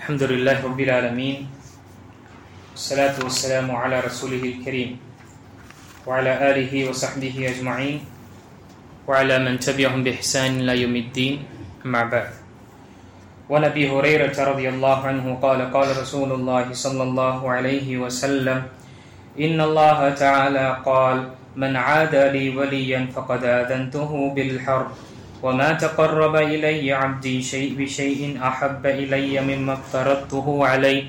Alhamdulillah Rabbil Alameen. Salatu wassalamu ala rasulihil kareem wa ala alihi wa sahbihi ajma'in wa ala man tabi'ahum bi ihsan ila yawmiddin. Amma ba'd. Wa Abi Hurairah radhiyallahu anhu qala qala Rasulullah sallallahu alayhi wa sallam inna Allah ta'ala qala man 'ada li waliyan faqad adantuhu bil harb وما تقرب إلي عبدي بشيء أحب إلي مما افترضته عليه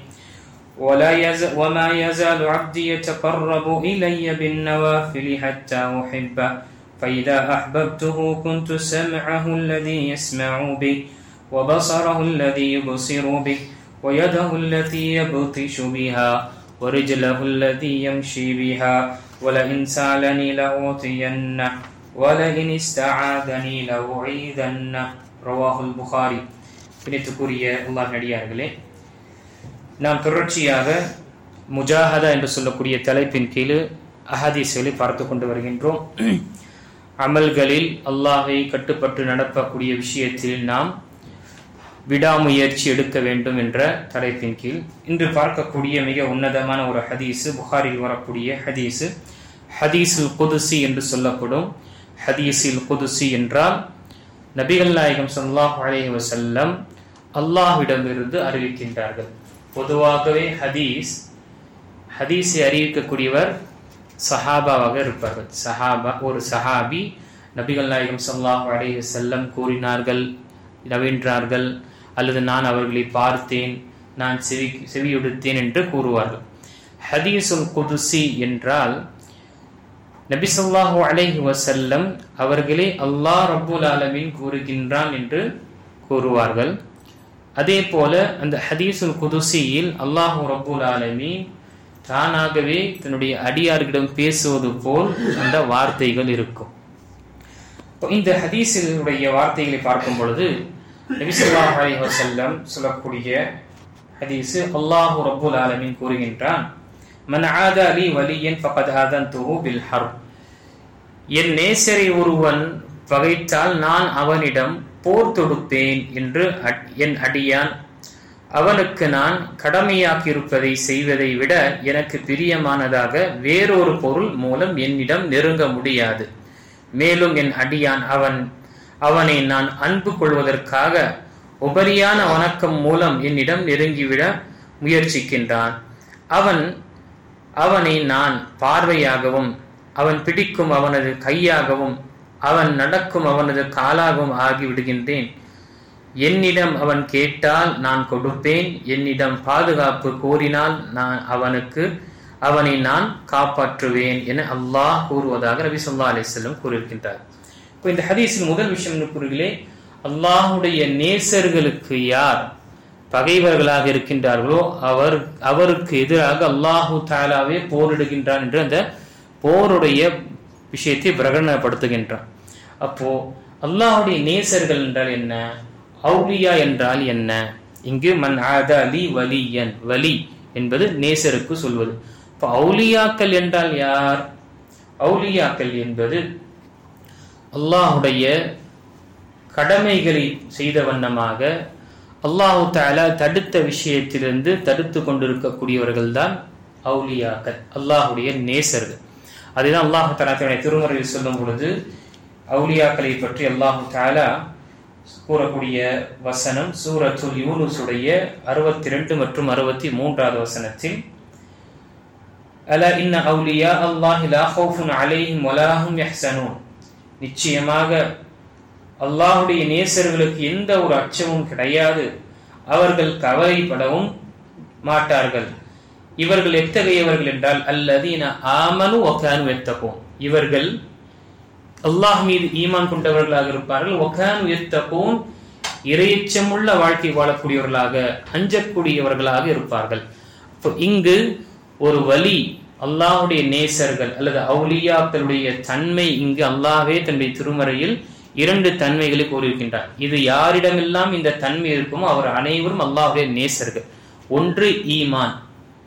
وما يزال عبدي يتقرب إلي بالنوافل حتى أحبه فإذا أحببته كنت سمعه الذي يسمع به وبصره الذي يبصر به ويده التي يبطش بها ورجله التي يمشي بها ولئن سألني لأعطينه وَلَئِنِ اسْتَعَاذَنِي لَأُعِيذَنَّهُ ரவாஹுல் Bukhari. பிணைத்துக்குரிய அல்லாஹ் நடிகார்களே, நாம் தொடர்ச்சியாக முஜாஹதா என்று சொல்லக்கூடிய தலைப்பின் கீழ் அஹதீஸ்களை பார்த்து கொண்டு வருகின்றோம். அமல்களில் அல்லாஹை கட்டுப்பட்டு நடக்கக்கூடிய விஷயத்தில் நாம் விடாமுயற்சி எடுக்க வேண்டும் என்ற தலைப்பின் கீழ் இன்று பார்க்கக்கூடிய மிக உன்னதமான ஒரு ஹதீஸு, புகாரில் வரக்கூடிய ஹதீஸு ஹதீஸுல் குதுசி என்று சொல்லப்படும். ஹதீஸில் குதுசி என்றால் நபிகள் நாயகம் ஸல்லல்லாஹு அலைஹி வஸல்லம் அல்லாஹ்விடமிருந்து அறிவிக்கின்றார்கள். பொதுவாகவே ஹதீஸை அறிவிக்கக்கூடியவர் சஹாபாவாக இருப்பார்கள். ஒரு சஹாபி நபிகள் நாயகம் ஸல்லல்லாஹு அலைஹி வஸல்லம் கூறினார்கள், நவின்றார்கள், அல்லது நான் அவர்களை பார்த்தேன், நான் செவியுடுத்தேன் என்று கூறுவார்கள். ஹதீஸுல் குதுசி என்றால் நபி ஸல்லல்லாஹு அலைஹி வஸல்லம் அவர்களே அல்லாஹ் ரப்புல் ஆலமீன் கூறுகின்றான் என்று கூறுவார்கள். அதே போல அந்த ஹதீஸுல் குதுசியில் அல்லாஹ் ரப்புல் ஆலமீன் தானாகவே தன்னுடைய அடியார்களிடம் பேசுவது போல் அந்த வார்த்தைகள் இருக்கும். இந்த ஹதீஸினுடைய வார்த்தைகளை பார்க்கும் பொழுது நபி ஸல்லல்லாஹு அலைஹி வஸல்லம் சொல்லக்கூடிய ஹதீஸ், அல்லாஹ் ரப்புல் ஆலமீன் கூறுகின்றான், மன் ஆதா லி வலியன் ஃபகத் ஆதன்துஹு பில் ஹர்ப். என் நேசரை ஒருவன் பகைத்தால் நான் அவனிடம் போர் தொடுப்பேன் என்று என் அடியான் அவனுக்கு நான் கடமையாக்கி இருப்பதை செய்வதை விட எனக்கு பிரியமானதாக வேறொரு பொருள் மூலம் என்னிடம் நெருங்க முடியாது. மேலும் என் அடியான் அவனை நான் அன்பு கொள்வதற்காக உபரியான வணக்கம் மூலம் என்னிடம் நெருங்கிவிட முயற்சிக்கின்றான். அவனை நான் பார்வையாகவும் அவன் பிடிக்கும் அவனது கையாகவும் அவன் நடக்கும் அவனது காலாகவும் ஆகிவிடுகின்றேன். என்னிடம் அவன் கேட்டால் நான் கொடுப்பேன், என்னிடம் பாதுகாப்பு கோரினால் அவனை நான் காப்பாற்றுவேன் என அல்லாஹ் கூறுவதாக நபி ஸல்லல்லாஹு அலைஹி வஸல்லம் கூறியிருக்கின்றார். இப்போ இந்த ஹதீஸின் முதல் விஷயம் கூறுகளே, அல்லாஹுடைய நேசர்களுக்கு யார் பகைவர்களாக இருக்கின்றார்களோ அவருக்கு எதிராக அல்லாஹு தஆலாவே போரிடுகின்றான் என்று அந்த போருடைய விஷயத்தை பிரகடனப்படுத்துகின்றான். அப்போ அல்லாஹுடைய நேசர்கள் என்றால் என்ன, அவுலியா என்றால் என்ன? இங்கு மன் ஆதா லி வலியன், வலி என்பது நேசருக்கு சொல்வது. இப்போ அவுலியாக்கள் என்றால் யார்? அவுலியாக்கள் என்பது அல்லாஹுடைய கடமைகளை செய்த வண்ணமாக அல்லாஹு தஆலா தடுத்த விஷயத்திலிருந்து தடுத்து கொண்டிருக்கக்கூடியவர்கள் தான் அவுலியாக்கள், அல்லாஹுடைய நேசர்கள். அதுதான் அல்லாஹு தஆலா தன்னுடைய திருமறையில் சொல்லும் பொழுது அவுலியாக்களை பற்றி அல்லாஹு தஆலா கூறக்கூடிய வசனம் சூரத்துல் யூனுஸ் உடைய 62 மற்றும் 63வது வசனத்தில், அலா இன்ன அவுலியா அல்லாஹி லா ஹௌஃபுன் அலைஹிம் வலா ஹும் யஹ்ஸனூன். நிச்சயமாக அல்லாஹுடைய நேசர்களுக்கு எந்த ஒரு அச்சமும் கிடையாது, அவர்கள் கவலைப்படவும் மாட்டார்கள். இவர்கள் எத்தகையவர்கள் என்றால் அல்லதீன ஆமனு வ கானு யத்தகூன். இவர்கள் அல்லாஹ் மீது ஈமான் கொண்டவர்களாக இருப்பார்கள். வ கானு யத்தகூன், இறையச்சமுள்ள வாழ்க்கை வாழக்கூடியவர்களாக, அஞ்சக்கூடியவர்களாக இருப்பார்கள். இங்கு ஒரு வலி அல்லாஹுடைய நேசர்கள் அல்லது அவுலியாக்களுடைய தன்மை இங்கு அல்லாஹ்வே தன்னுடைய திருமறையில் 2 தன்மைகளை கூறியிருக்கின்றார். இது யாரிடமெல்லாம் இந்த தன்மை இருக்குமோ அவர் அனைவரும் அல்லாஹ்வுடைய நேசர்கள். ஒன்று ஈமான்,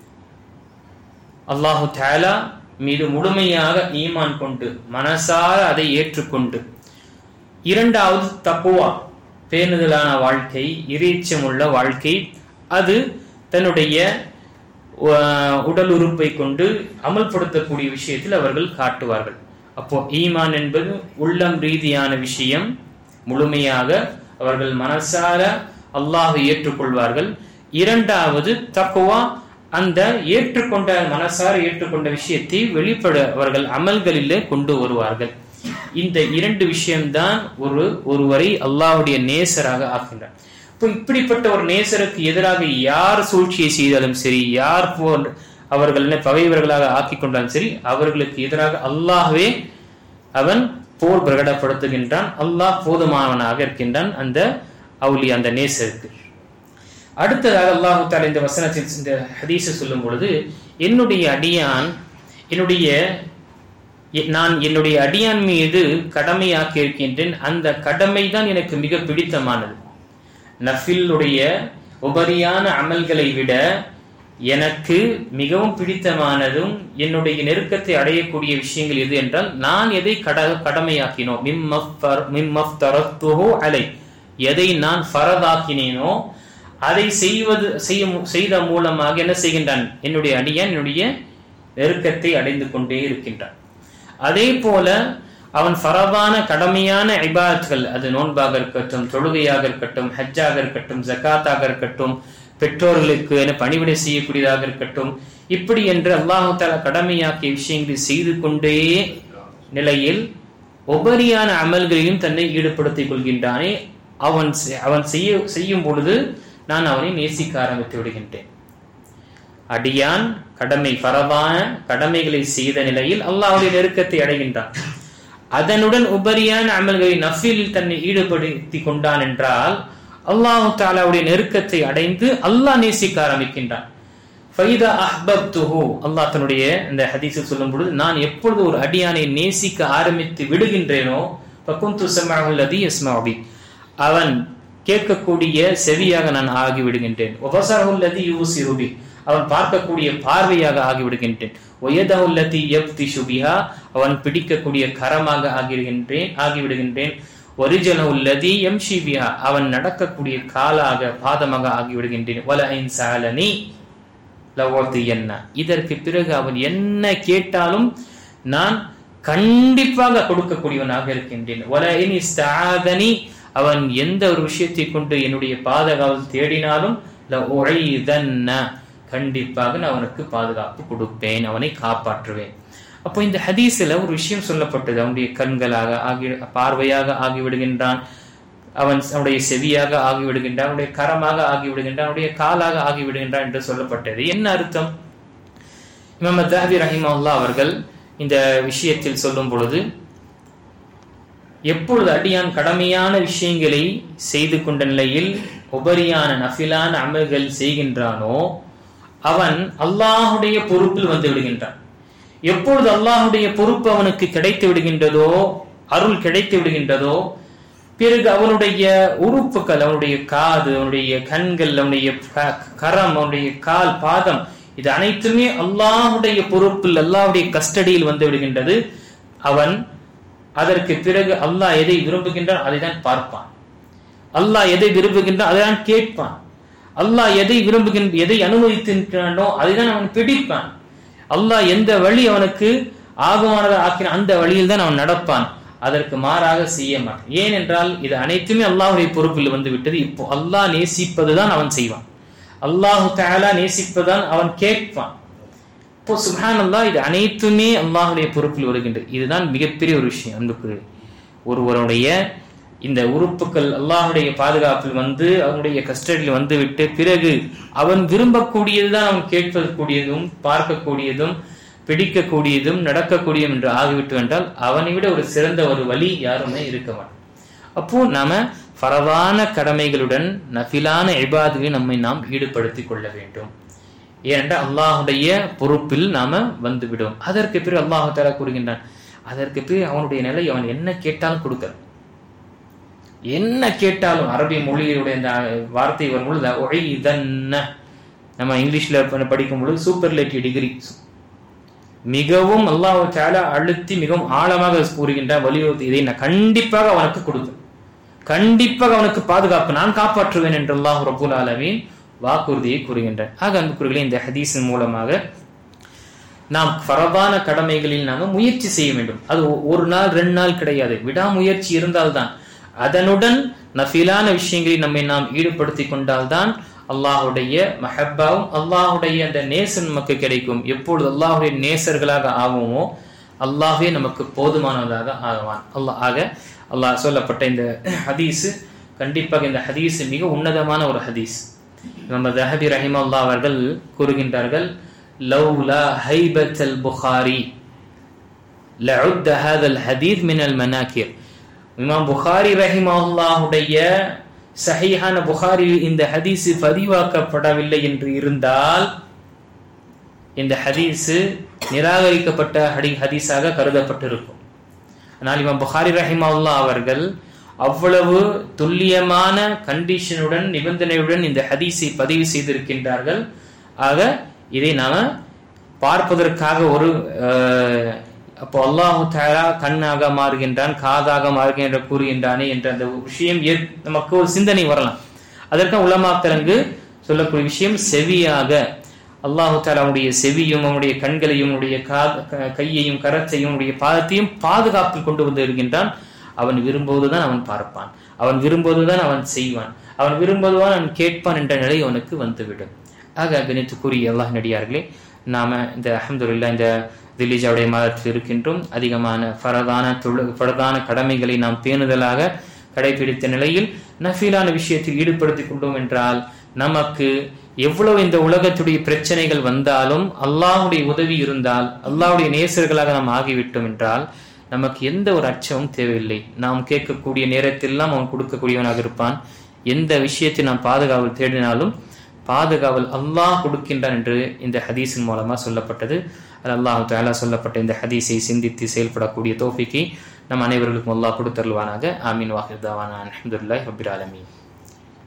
அல்லாஹு தஆலா மீது முழுமையாக ஈமான் கொண்டு மனசார அதை ஏற்றுக்கொண்டு. இரண்டாவது தக்வா, பேணுதலான வாழ்க்கை, இறைச்சமுள்ள வாழ்க்கை, அது தன்னுடைய உடல் உறுப்பை கொண்டு அமல்படுத்தக்கூடிய விஷயத்தில் அவர்கள் காட்டுவார்கள். அப்போ ஈமான் என்பது உள்ளம் ரீதியான விஷயம். முழுமையாக அவர்கள் மனசார அல்லாஹ்வை ஏற்றுக்கொள்வார்கள். இரண்டாவது தக்வா, அந்த ஏற்றுக்கொண்ட மனசார ஏற்றுக்கொண்ட விஷயத்தை வெளிப்பட அவர்கள் அமல்களிலே கொண்டு வருவார்கள். இந்த இரண்டு விஷயம்தான் ஒருவரை அல்லாஹ்வுடைய நேசராக ஆக்கின்றார். இப்போ இப்படிப்பட்ட ஒரு நேசருக்கு எதிராக யார் சூழ்ச்சியை செய்தாலும் சரி, யார் போல் அவர்கள் பகைவர்களாக ஆக்கிக் கொண்டாலும் சரி, அவர்களுக்கு எதிராக அல்லாஹ்வே அவன் போர் பிரகடப்படுத்துகின்றான். அல்லாஹ் போதுமானவனாக இருக்கின்றான் அந்த அவுலி, அந்த நேசருக்கு. அடுத்ததாக அல்லாஹ் தஆலா இந்த வசனத்தில் இந்த ஹதீஸை சொல்லும் பொழுது, நான் என்னுடைய அடியான் மீது கடமையாக்கி இருக்கின்றேன். அந்த கடமை தான் எனக்கு மிக பிடித்தமானது. நஃபிலுடைய உபரியான அமல்களை விட எனக்கு மிகவும் பிடித்தமானதும் என்னுடைய நெருக்கத்தை அடையக்கூடிய விஷயங்கள் எது என்றால், நான் எதை கடமையாக்கினோ, எதை நான் ஃபரதாக்கினேனோ அதை செய்த மூலமாக என்ன செய்கின்றான், என்னுடைய அடியான் என்னுடைய நெருக்கத்தை அடைந்து கொண்டே இருக்கின்றான். அதே போல அவன் ஃபரதான கடமையான இபாதத்கள், அது நோன்பாக இருக்கட்டும், தொழுகையாக இருக்கட்டும், ஹஜ்ஜாக இருக்கட்டும், ஜகாத்தாக இருக்கட்டும், பெற்றோர்களுக்கு பணிவிடை செய்யக்கூடியதாக இருக்கட்டும், இப்படி என்று அல்லாஹ் தஆலா கடமையாக்கிய விஷயங்களை செய்து கொண்டே நிலையில் உபரியான அமல்களையும் தன்னை ஈடுபடுத்திக் கொள்கின்றானே, அவன் செய்யும் பொழுது நான் அவனை நேசிக்க ஆரம்பித்து விடுகின்றேன். அடியான் ஃபரதான கடமைகளை செய்த நிலையில் அல்லாஹ்வுடைய நெருக்கத்தை அடைகின்றான். அதனுடன் உபரியான அமல்களை நஃபிலில் தன்னை ஈடுபடுத்தி கொண்டான் என்றால் அல்லாஹ் தஆலாவுடைய நெருக்கத்தை அடைந்து அல்லாஹ் நேசிக்க ஆரம்பிக்கின்றான். ஃபைதா அஹ்பப்துஹு, அல்லாஹ் தன்னுடைய இந்த ஹதீஸில் சொல்லும் பொழுது, நான் எப்பொழுது ஒரு அடியானை நேசிக்க ஆரம்பித்து விடுகின்றேனோ, ஃபகுந்து ஸமஅஹு அல்லதி யஸ்மஉ பி, அவன் கேட்கக்கூடிய செவியாக நான் ஆகிவிடுகின்றேன். வபஸரஹு அல்லதி யூசிரு பி, அவன் பார்க்கக்கூடிய பார்வையாக ஆகிவிடுகின்றேன். வயதஹு அல்லதி யப்திஷு பிஹா, அவன் பிடிக்கக்கூடிய கரமாக ஆகிவிடுகின்றேன். வரிஜலஹு அல்லதி யம்ஷி பிஹா, அவன் நடக்கக்கூடிய காலாக பாதமாக ஆகிவிடுகின்றேன். வல இன் ஸஅலனி லவதியன்ன, இதற்கு பிறகு அவன் என்ன கேட்டாலும் நான் கண்டிப்பாக கொடுக்கக்கூடியவனாக இருக்கின்றேன். வல இன் இஸ்தஆதனி, அவன் எந்த ஒரு விஷயத்தை கொண்டு என்னுடைய பாதுகாவல் தேடினாலும் லஉஈதன்ன, கண்டிப்பாக நான் அவனுக்கு பாதுகாப்பு கொடுப்பேன், அவனை காப்பாற்றுவேன். அப்போ இந்த ஹதீஸ்ல ஒரு விஷயம் சொல்லப்பட்டது, அவனுடைய கண்களாக பார்வையாக ஆகிவிடுகின்றான், அவனுடைய செவியாக ஆகிவிடுகின்றான், அவனுடைய கரமாக ஆகிவிடுகின்றான், அவனுடைய காலாக ஆகிவிடுகின்றான் என்று சொல்லப்பட்டது. என்ன அர்த்தம்? இமாம் அத்-தஹவி ரஹிமஹுல்லாஹ் அவர்கள் இந்த விஷயத்தில் சொல்லும் பொழுது, எப்பொழுது அடியான் கடமையான விஷயங்களை செய்து கொண்ட நிலையில் உபரியான நஃபிலான அமல்கள் செய்கின்றானோ அவன் அல்லாஹுடைய பொறுப்பில் வந்து விடுகின்றான். எப்பொழுது அல்லாஹுடைய பொறுப்பு அவனுக்கு கிடைத்து விடுகின்றதோ, அருள் கிடைத்து விடுகின்றதோ, பிறகு அவனுடைய உறுப்புகள், அவனுடைய காது, அவனுடைய கண்கள், அவனுடைய கரம், அவனுடைய கால், பாதம், இது அனைத்துமே அல்லாஹுடைய பொறுப்பில், அல்லாஹுடைய கஸ்டடியில் வந்து விடுகின்றது. அவன் அதற்கு பிறகு அல்லாஹ் எதை விரும்புகின்றான் அதை தான் பார்ப்பான். அல்லாஹ் எதை விரும்புகின்றான் அதை தான் கேட்பான். அல்லாஹ் எதை அனுமதித்திருக்கிறானோ அதை தான் அவன் பிடிப்பான். அல்லாஹ் எந்த வழி அவனுக்கு ஆகமானதாக ஆக்கின அந்த வழியில் தான் அவன் நடப்பான். அதற்கு மாறாக செய்ய மாட்டான். ஏனென்றால் இது அனைத்துமே அல்லாஹுடைய பொறுப்பில் வந்து விட்டது. இப்போ அல்லாஹ் நேசிப்பதுதான் அவன் செய்வான், அல்லாஹு தஆலா நேசிப்பதுதான் அவன் கேட்பான். இப்போ சுப்ஹானல்லாஹ், இது அனைத்துமே அல்லாஹுடைய பொறுப்பில் வருகின்றது. இதுதான் மிகப்பெரிய ஒரு விஷயம். அன்புக்கு ஒருவருடைய இந்த உறுப்புகள் அல்லாஹுடைய பாதுகாப்பில் வந்து அவனுடைய கஸ்டடியில் வந்து விட்டு பிறகு அவன் விரும்பக்கூடியதுதான் அவன் கேட்கக்கூடியதும் பார்க்கக்கூடியதும் பிடிக்கக்கூடியதும் நடக்கக்கூடியதும் என்று ஆகிவிட்டு என்றால் அவனை விட ஒரு சிறந்த ஒரு வழி யாருமே இருக்க மாட்டோம். அப்போ நாம ஃபரதான கடமைகளுடன் நஃபிலான இபாதத்தை நாம் ஈடுபடுத்திக் கொள்ள வேண்டும். ஏனென்றால் அல்லாஹுடைய பொறுப்பில் நாம வந்துவிடும். அதற்கு பிறகு அல்லாஹ் தஆலா கூறுகின்றான், அதற்கு பிறகு அவனுடைய நிலை அவன் என்ன கேட்டாலும் கொடுக்க, என்ன கேட்டாலும். அரபி மொழியுடைய இந்த வார்த்தை வரும்பொழுது நம்ம இங்கிலீஷ்ல படிக்கும் பொழுது சூப்பர்லேட்டிவ் டிகிரி, மிகவும் அல்லாஹ் தஆலா அழுத்தி மிகவும் ஆழமாக கூறுகின்ற வலியுறுத்தி, இதை நான் கண்டிப்பாக அவனுக்கு கொடுப்பேன், கண்டிப்பாக அவனுக்கு பாதுகாப்பு நான் காப்பாற்றுவேன் என்று அல்லாஹ் ரப்பல் ஆலமீன் வாக்குறுதியை கூறுகின்றார். ஆக அன்புக்குரியவர்களே, இந்த ஹதீஸின் மூலமாக நாம் ஃபரதான கடமைகளில் நாம முயற்சி செய்ய வேண்டும். அது ஒரு நாள் 2 நாள் கிடையாது, விடாமுயற்சி இருந்தால்தான். அதனுடன் நஃபிலான விஷயங்களில் நம்மை நாம் ஈடுபடுத்தி கொண்டால்தான் அல்லாஹுடைய மஹப்பாவும் அல்லாஹுடைய அந்த நேசம் நமக்கு கிடைக்கும். எப்பொழுது அல்லாஹுடைய நேசர்களாக ஆகுமோ அல்லாஹே நமக்கு போதுமானதாக ஆகுவான். அல்லாஹ் சொல்லப்பட்ட இந்த ஹதீஸ், கண்டிப்பாக இந்த ஹதீஸ் மிக உன்னதமான ஒரு ஹதீஸ். நம்ம தஹபி ரஹிமஹுல்லாஹ் அவர்கள் கூறுகின்றார்கள், லௌலா ஹைபத்தல் புகாரி லஉத்த ஹாதல் ஹதீஸ் மினல் மனாகிர். இமாம் புகாரி ரஹிமஹுல்லாஹுடைய சஹீஹான புகாரியில் இந்த ஹதீஸ் பதிவாக்கப்படவில்லை என்று இருந்தால் இந்த ஹதீஸ் நிராகரிக்கப்பட்ட ஹதீஸாக கருதப்பட்டிருக்கும். ஆனால் இமாம் புகாரி ரஹிமஹுல்லாஹ் அவர்கள் அவ்வளவு துல்லியமான கண்டிஷனுடன், நிபந்தனையுடன் இந்த ஹதீஸை பதிவு செய்திருக்கின்றார்கள். ஆக இதை நாம பார்ப்பதற்காக ஒரு அப்போ அல்லாஹு தஆலா கண்ணாக மாறுகின்றான், காதாக மாறுகின்ற கூறுகின்றானே என்ற அந்த விஷயம் நமக்கு ஒரு சிந்தனை வரலாம். அதற்காக உலமாக்கள் அங்கு சொல்லக்கூடிய விஷயம், செவியாக அல்லாஹு தஆலாவுடைய செவியும் அவனுடைய கண்களையும் அவனுடைய கையையும் கரத்தையும் அவனுடைய பாதத்தையும் பாதுகாப்பில் கொண்டு வந்து இருக்கின்றான். அவன் விரும்புவதுதான் அவன் பார்ப்பான், அவன் விரும்புவதுதான் அவன் செய்வான், அவன் விரும்புவதுதான் அவன் கேட்பான் என்ற நிலை அவனுக்கு வந்துவிடும். ஆக கணித்துக்குரிய அல்லாஹ் நடிகார்களே, நாம இந்த அல்ஹம்துலில்லாஹ் இந்த தில்ஹிஜ்ஜாவுடைய மாதத்தில் இருக்கின்றோம். அதிகமான ஃபரதான கடமைகளை நாம் பேணுதலாக கடைபிடித்த நிலையில் நஃபிலான விஷயத்தில் ஈடுபடுத்திக் கொண்டோம் என்றால் நமக்கு எவ்வளவு இந்த உலகத்துடைய பிரச்சனைகள் வந்தாலும் அல்லாஹுடைய உதவி இருந்தால், அல்லாஹுடைய நேசர்களாக நாம் ஆகிவிட்டோம் என்றால் நமக்கு எந்த ஒரு அச்சமும் தேவையில்லை. நாம் கேட்கக்கூடிய நேரத்திலாம் அவன் கொடுக்கக்கூடியவனாக இருப்பான். எந்த விஷயத்தை நாம் பாதுகாவல் தேடினாலும் பாதுகாவல் அல்லாஹ் கொடுக்கின்றான் என்று இந்த ஹதீஸின் மூலமா சொல்லப்பட்டது. அல்லாஹ் தஆலா சொல்லப்பட்ட இந்த ஹதீஸை சிந்தித்து செயல்படக்கூடிய தௌஃபீக்கை நம் அனைவர்களுக்கும் அல்லாஹ் கொடுத்தருள்வானாக. ஆமீன். வாஹிர் தாவானா அல்ஹம்துலில்லாஹி ரப்பில் ஆலமீன்.